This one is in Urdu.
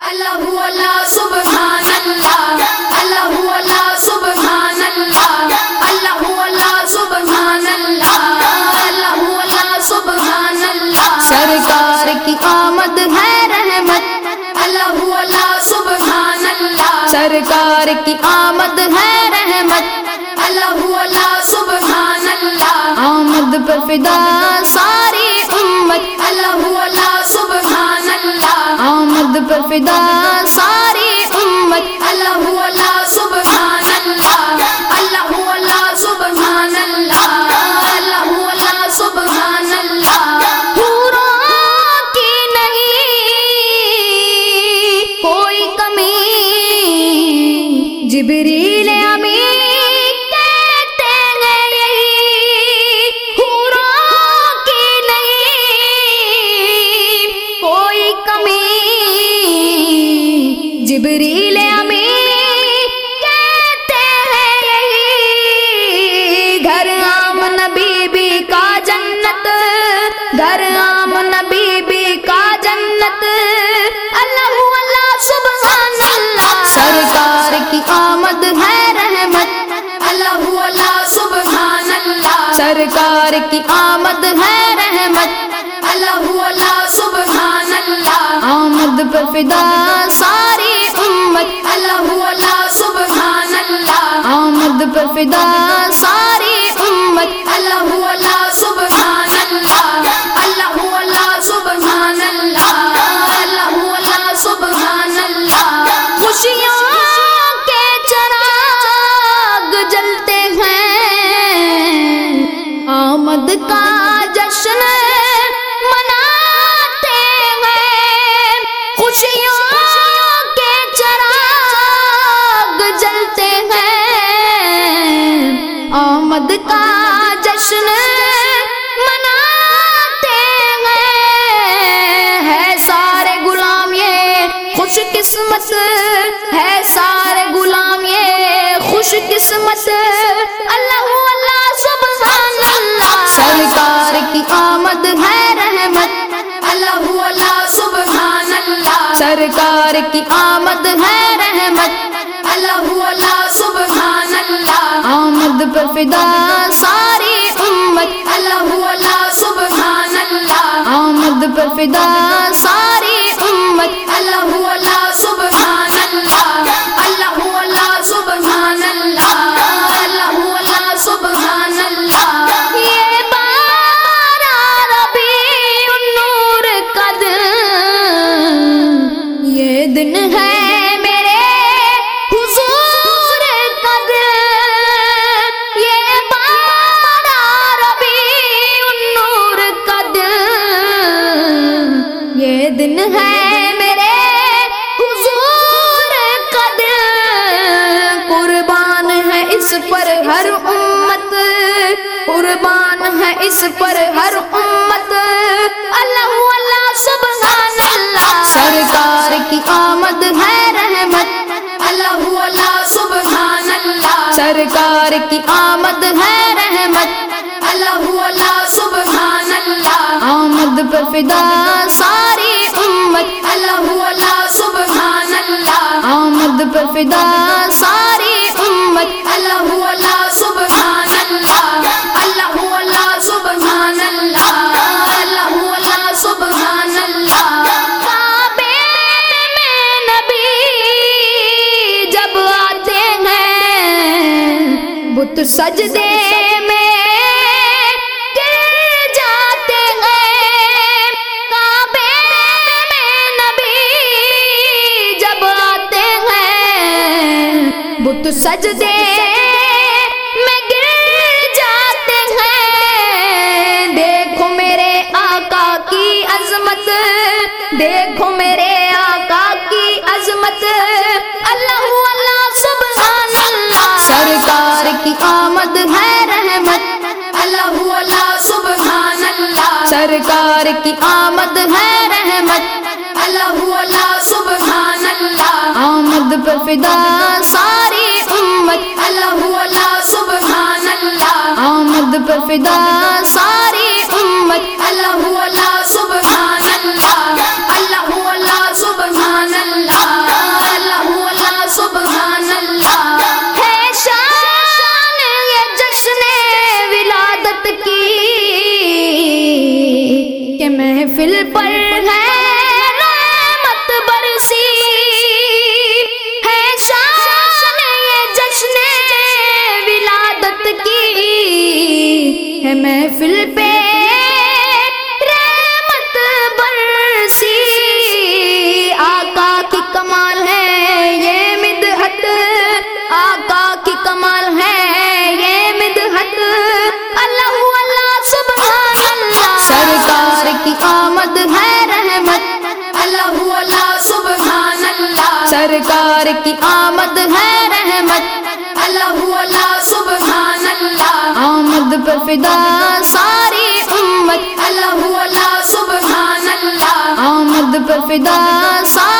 اللہ اللہ سبحان اللہ، اللہ اللہ سبحان اللہ، اللہ اللہ سبحان اللہ، اللہ اللہ سبحان اللہ۔ سرکار کی آمد ہے رحمت، اللہ اللہ سبحان اللہ، سرکار کی آمد ہے رحمت، اللہ اللہ سبحان اللہ۔ آمد پر فدا ساری امت، اللہ اللہ سبحان اللہ، آمد پر فدا ساری امت، اللہ اللہ سبحان اللہ، اللہ اللہ سبحان اللہ، اللہ اللہ سبحان اللہ۔ حوروں کی نہیں کوئی کمی، جبریل امین کہتے ہیں یہی، حوروں کی نہیں کوئی کمی، جبریل امین کہتے ہیں یہی۔ گھر آمن بی بی کا جنت، گھر آمن بی بی کا جنت، اللہ اللہ سبحان اللہ۔ سرکار کی آمد ہے رحمت، اللہ اللہ سبحان اللہ، سرکار کی آمد ہے رحمت، اللہ اللہ سبحان اللہ، آمد پر فدا ساری امت، اللہ اللہ سبحان اللہ، آمد پر فدا ساری امت، اللہ اللہ سبحان اللہ، اللہ اللہ سبحان اللہ، اللہ اللہ سبحان اللہ۔ خوشیوں کے چراغ جلتے ہیں، آمد کا جشن مناتے ہیں، خوشیوں کے چراغ جلتے ہیں، آمد کا جشن مناتے ہیں۔ ہے سارے غلام یہ خوش قسمت، ہے سارے غلام یہ خوش قسمت، اللہ اللہ سبحان اللہ۔ سرکار کی آمد ہے رحمت، اللہ اللہ سبحان اللہ، سرکار کی آمد ہے رحمت، اللہ اللہ سبحان اللہ، آمد پر فدا ساری امت، اللہ اللہ سبحان اللہ، آمد پر فدا ساری امت، اللہ اللہ سبحان اللہ، اللہ اللہ سبحان اللہ، اللہ اللہ سبحان اللہ۔ یہ بارہ ربیع النور کا دن، یہ دن ہے میرے حضور کا دن، یہ بارہ ربیع النور کا دن، یہ دن ہے میرے حضور کا دن۔ قربان ہے اس پر ہر امت، قربان ہے اس پر ہر امت، اللہ اللہ سبحان اللہ۔ سرکار کی آمد ہے رحمت، اللہ اللہ سبحان اللہ، سرکار کی آمد ہے رحمت، اللہ اللہ سبحان اللہ، آمد پر فدا ساری امت، اللہ اللہ سبحان اللہ، آمد پر فدا ساری امت، اللہ اللہ سبحان اللہ، اللہ اللہ سبحان اللہ، اللہ اللہ سبحان اللہ۔ کعبے میں نبی جب آتے ہیں، بت سجدے میں گر جاتے ہیں، کعبے میں نبی جب آتے ہیں، بت سجدے میں گر جاتے ہیں۔ دیکھو میرے آقا کی عظمت، دیکھو میرے آقا کی عظمت، اللہ اللہ سبحان اللہ۔ سرکار کی آمد ہے رحمت، اللہ اللہ سبحان اللہ، سرکار کی آمد ہے رحمت، اللہ اللہ سبحان اللہ، آمد پر فدا ساری امت، اللہ اللہ سبحان اللہ، آمد پر فدا ساری امت، اللہ اللہ سبحان اللہ، اللہ اللہ سبحان اللہ۔ ہے محفل پہ رحمت برسی، آقا کی کمال ہے یہ مدحت، آقا کی کمال ہے یہ مدحت، اللہ اللہ سبحان اللہ، سرکار کی آمد ہے رحمت، اللہ اللہ سبحان اللہ، سرکار کی آمد ہے رحمت، اللہ اللہ سبحان اللہ، آمد پر فدا ساری امت، اللہ اللہ سبحان اللہ، آمد پر فدا ساری